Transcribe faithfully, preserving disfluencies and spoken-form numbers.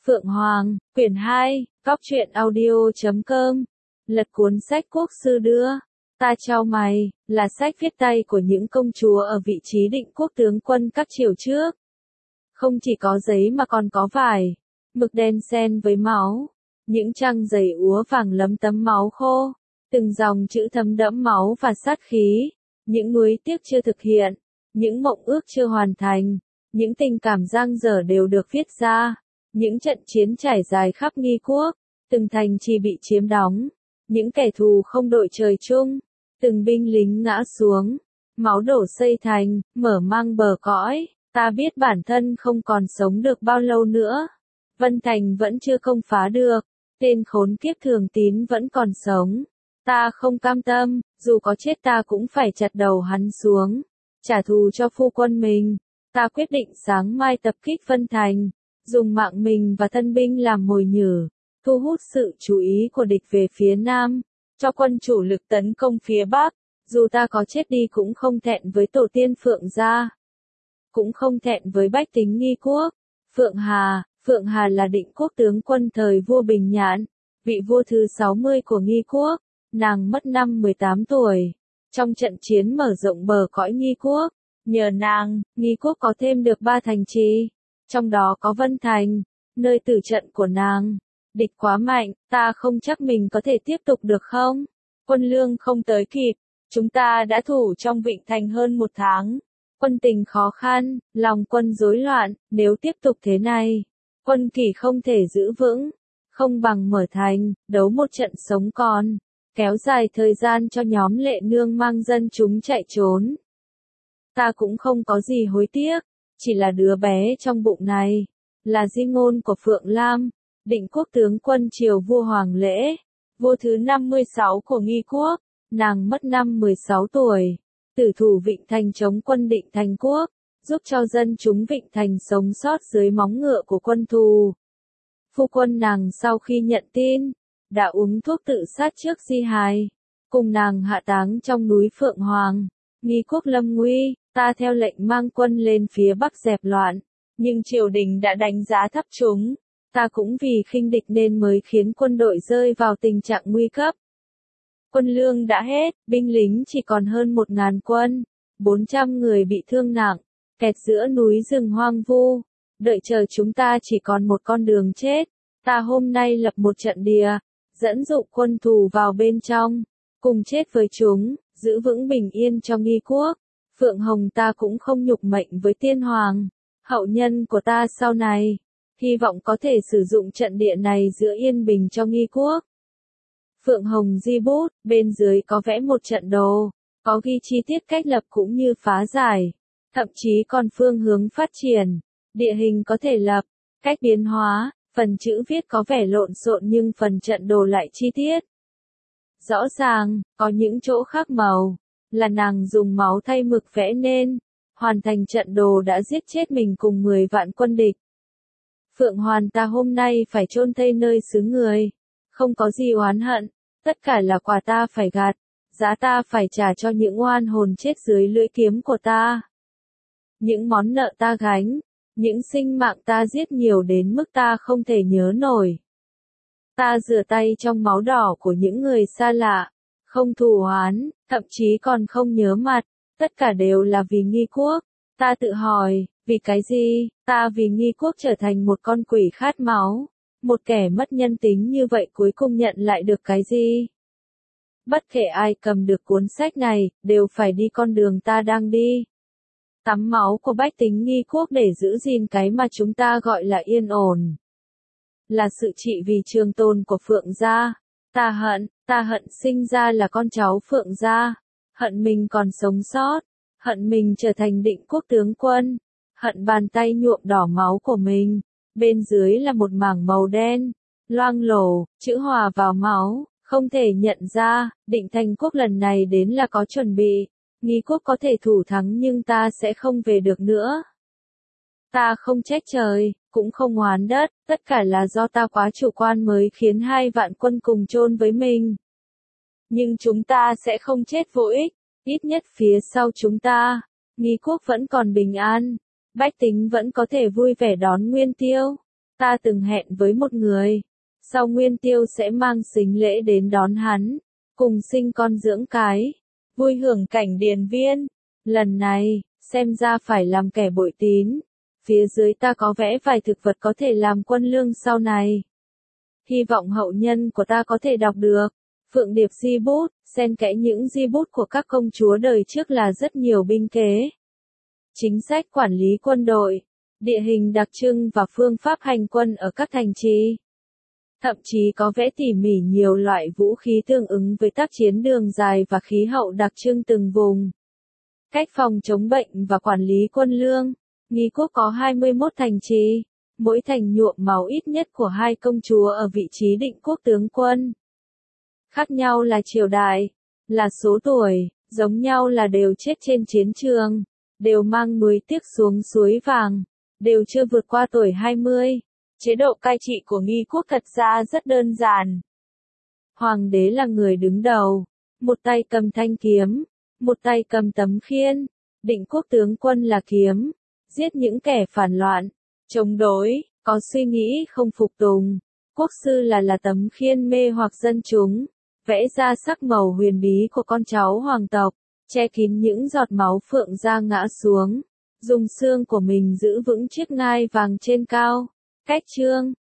Phượng Hoàng, quyển hai, Cóc truyện audio chấm com. Lật cuốn sách quốc sư đưa. Ta chau mày, là sách viết tay của những công chúa ở vị trí định quốc tướng quân các triều trước. Không chỉ có giấy mà còn có vải, mực đen xen với máu. Những trang giấy úa vàng lấm tấm máu khô. Từng dòng chữ thấm đẫm máu và sát khí. Những nuối tiếc chưa thực hiện. Những mộng ước chưa hoàn thành. Những tình cảm dang dở đều được viết ra. Những trận chiến trải dài khắp Nghi quốc, từng thành trì bị chiếm đóng, những kẻ thù không đội trời chung, từng binh lính ngã xuống, máu đổ xây thành, mở mang bờ cõi, ta biết bản thân không còn sống được bao lâu nữa. Vân Thành vẫn chưa công phá được, tên khốn kiếp Thường Tín vẫn còn sống. Ta không cam tâm, dù có chết ta cũng phải chặt đầu hắn xuống, trả thù cho phu quân mình. Ta quyết định sáng mai tập kích Vân Thành. Dùng mạng mình và thân binh làm mồi nhử, thu hút sự chú ý của địch về phía Nam, cho quân chủ lực tấn công phía Bắc. Dù ta có chết đi cũng không thẹn với tổ tiên Phượng gia, cũng không thẹn với bách tính Nghi quốc. Phượng Hà, Phượng Hà là định quốc tướng quân thời vua Bình Nhạn, vị vua thứ sáu mươi của Nghi quốc. Nàng mất năm mười tám tuổi, trong trận chiến mở rộng bờ cõi Nghi quốc. Nhờ nàng, Nghi quốc có thêm được ba thành trì. Trong đó có Vân Thành, nơi tử trận của nàng. Địch quá mạnh, ta không chắc mình có thể tiếp tục được không? Quân lương không tới kịp, chúng ta đã thủ trong Vịnh Thành hơn một tháng. Quân tình khó khăn, lòng quân rối loạn, nếu tiếp tục thế này, quân kỷ không thể giữ vững. Không bằng mở thành, đấu một trận sống còn, kéo dài thời gian cho nhóm Lệ Nương mang dân chúng chạy trốn. Ta cũng không có gì hối tiếc. Chỉ là đứa bé trong bụng này, là di ngôn của Phượng Lam, định quốc tướng quân triều vua Hoàng Lễ, vua thứ năm mươi sáu của Nghi quốc. Nàng mất năm mười sáu tuổi, tử thủ Vịnh Thành chống quân Định Thành quốc, giúp cho dân chúng Vịnh Thành sống sót dưới móng ngựa của quân thù. Phu quân nàng sau khi nhận tin, đã uống thuốc tự sát trước di hài, cùng nàng hạ táng trong núi Phượng Hoàng. Nghi quốc lâm nguy. Ta theo lệnh mang quân lên phía Bắc dẹp loạn, nhưng triều đình đã đánh giá thấp chúng. Ta cũng vì khinh địch nên mới khiến quân đội rơi vào tình trạng nguy cấp. Quân lương đã hết, binh lính chỉ còn hơn một ngàn quân, bốn trăm người bị thương nặng, kẹt giữa núi rừng hoang vu. Đợi chờ chúng ta chỉ còn một con đường chết. Ta hôm nay lập một trận địa, dẫn dụ quân thù vào bên trong, cùng chết với chúng, giữ vững bình yên cho Nghi quốc. Phượng Hồng ta cũng không nhục mệnh với tiên hoàng, hậu nhân của ta sau này, hy vọng có thể sử dụng trận địa này giữ yên bình cho Nghi quốc. Phượng Hồng di bút, bên dưới có vẽ một trận đồ, có ghi chi tiết cách lập cũng như phá giải, thậm chí còn phương hướng phát triển, địa hình có thể lập, cách biến hóa, phần chữ viết có vẻ lộn xộn nhưng phần trận đồ lại chi tiết. Rõ ràng, có những chỗ khác màu. Là nàng dùng máu thay mực vẽ nên, hoàn thành trận đồ đã giết chết mình cùng mười vạn quân địch. Phượng Hoàn ta hôm nay phải chôn thây nơi xứ người, không có gì oán hận, tất cả là quà ta phải gặt, giá ta phải trả cho những oan hồn chết dưới lưỡi kiếm của ta. Những món nợ ta gánh, những sinh mạng ta giết nhiều đến mức ta không thể nhớ nổi. Ta rửa tay trong máu đỏ của những người xa lạ. Không thù oán, thậm chí còn không nhớ mặt, tất cả đều là vì Nghi quốc. Ta tự hỏi, vì cái gì? Ta vì Nghi quốc trở thành một con quỷ khát máu, một kẻ mất nhân tính như vậy cuối cùng nhận lại được cái gì? Bất kể ai cầm được cuốn sách này, đều phải đi con đường ta đang đi. Tắm máu của bách tính Nghi quốc để giữ gìn cái mà chúng ta gọi là yên ổn. Là sự trị vì trường tồn của Phượng gia. Ta hận, ta hận sinh ra là con cháu Phượng gia, hận mình còn sống sót, hận mình trở thành định quốc tướng quân, hận bàn tay nhuộm đỏ máu của mình, bên dưới là một mảng màu đen, loang lổ, chữ hòa vào máu, không thể nhận ra. Định Thành quốc lần này đến là có chuẩn bị, Nghi quốc có thể thủ thắng nhưng ta sẽ không về được nữa. Ta không trách trời, cũng không oán đất, tất cả là do ta quá chủ quan mới khiến hai vạn quân cùng chôn với mình. Nhưng chúng ta sẽ không chết vô ích, ít nhất phía sau chúng ta, Nghi quốc vẫn còn bình an, bách tính vẫn có thể vui vẻ đón Nguyên Tiêu. Ta từng hẹn với một người, sau nguyên tiêu sẽ mang sính lễ đến đón hắn, cùng sinh con dưỡng cái, vui hưởng cảnh điền viên. Lần này, xem ra phải làm kẻ bội tín. Phía dưới ta có vẽ vài thực vật có thể làm quân lương sau này. Hy vọng hậu nhân của ta có thể đọc được. Phượng Điệp di bút, xen kẽ những di bút của các công chúa đời trước là rất nhiều binh kế. Chính sách quản lý quân đội, địa hình đặc trưng và phương pháp hành quân ở các thành trì. Thậm chí có vẽ tỉ mỉ nhiều loại vũ khí tương ứng với tác chiến đường dài và khí hậu đặc trưng từng vùng. Cách phòng chống bệnh và quản lý quân lương. Nghi quốc có hai mươi mốt thành trì, mỗi thành nhuộm máu ít nhất của hai công chúa ở vị trí định quốc tướng quân. Khác nhau là triều đại, là số tuổi, giống nhau là đều chết trên chiến trường, đều mang núi tiếc xuống suối vàng, đều chưa vượt qua tuổi hai mươi. Chế độ cai trị của Nghi quốc thật ra rất đơn giản. Hoàng đế là người đứng đầu, một tay cầm thanh kiếm, một tay cầm tấm khiên, định quốc tướng quân là kiếm, giết những kẻ phản loạn, chống đối, có suy nghĩ không phục tùng. Quốc sư là là tấm khiên mê hoặc dân chúng, vẽ ra sắc màu huyền bí của con cháu hoàng tộc, che kín những giọt máu phượng ra ngã xuống, dùng xương của mình giữ vững chiếc ngai vàng trên cao. Cách chương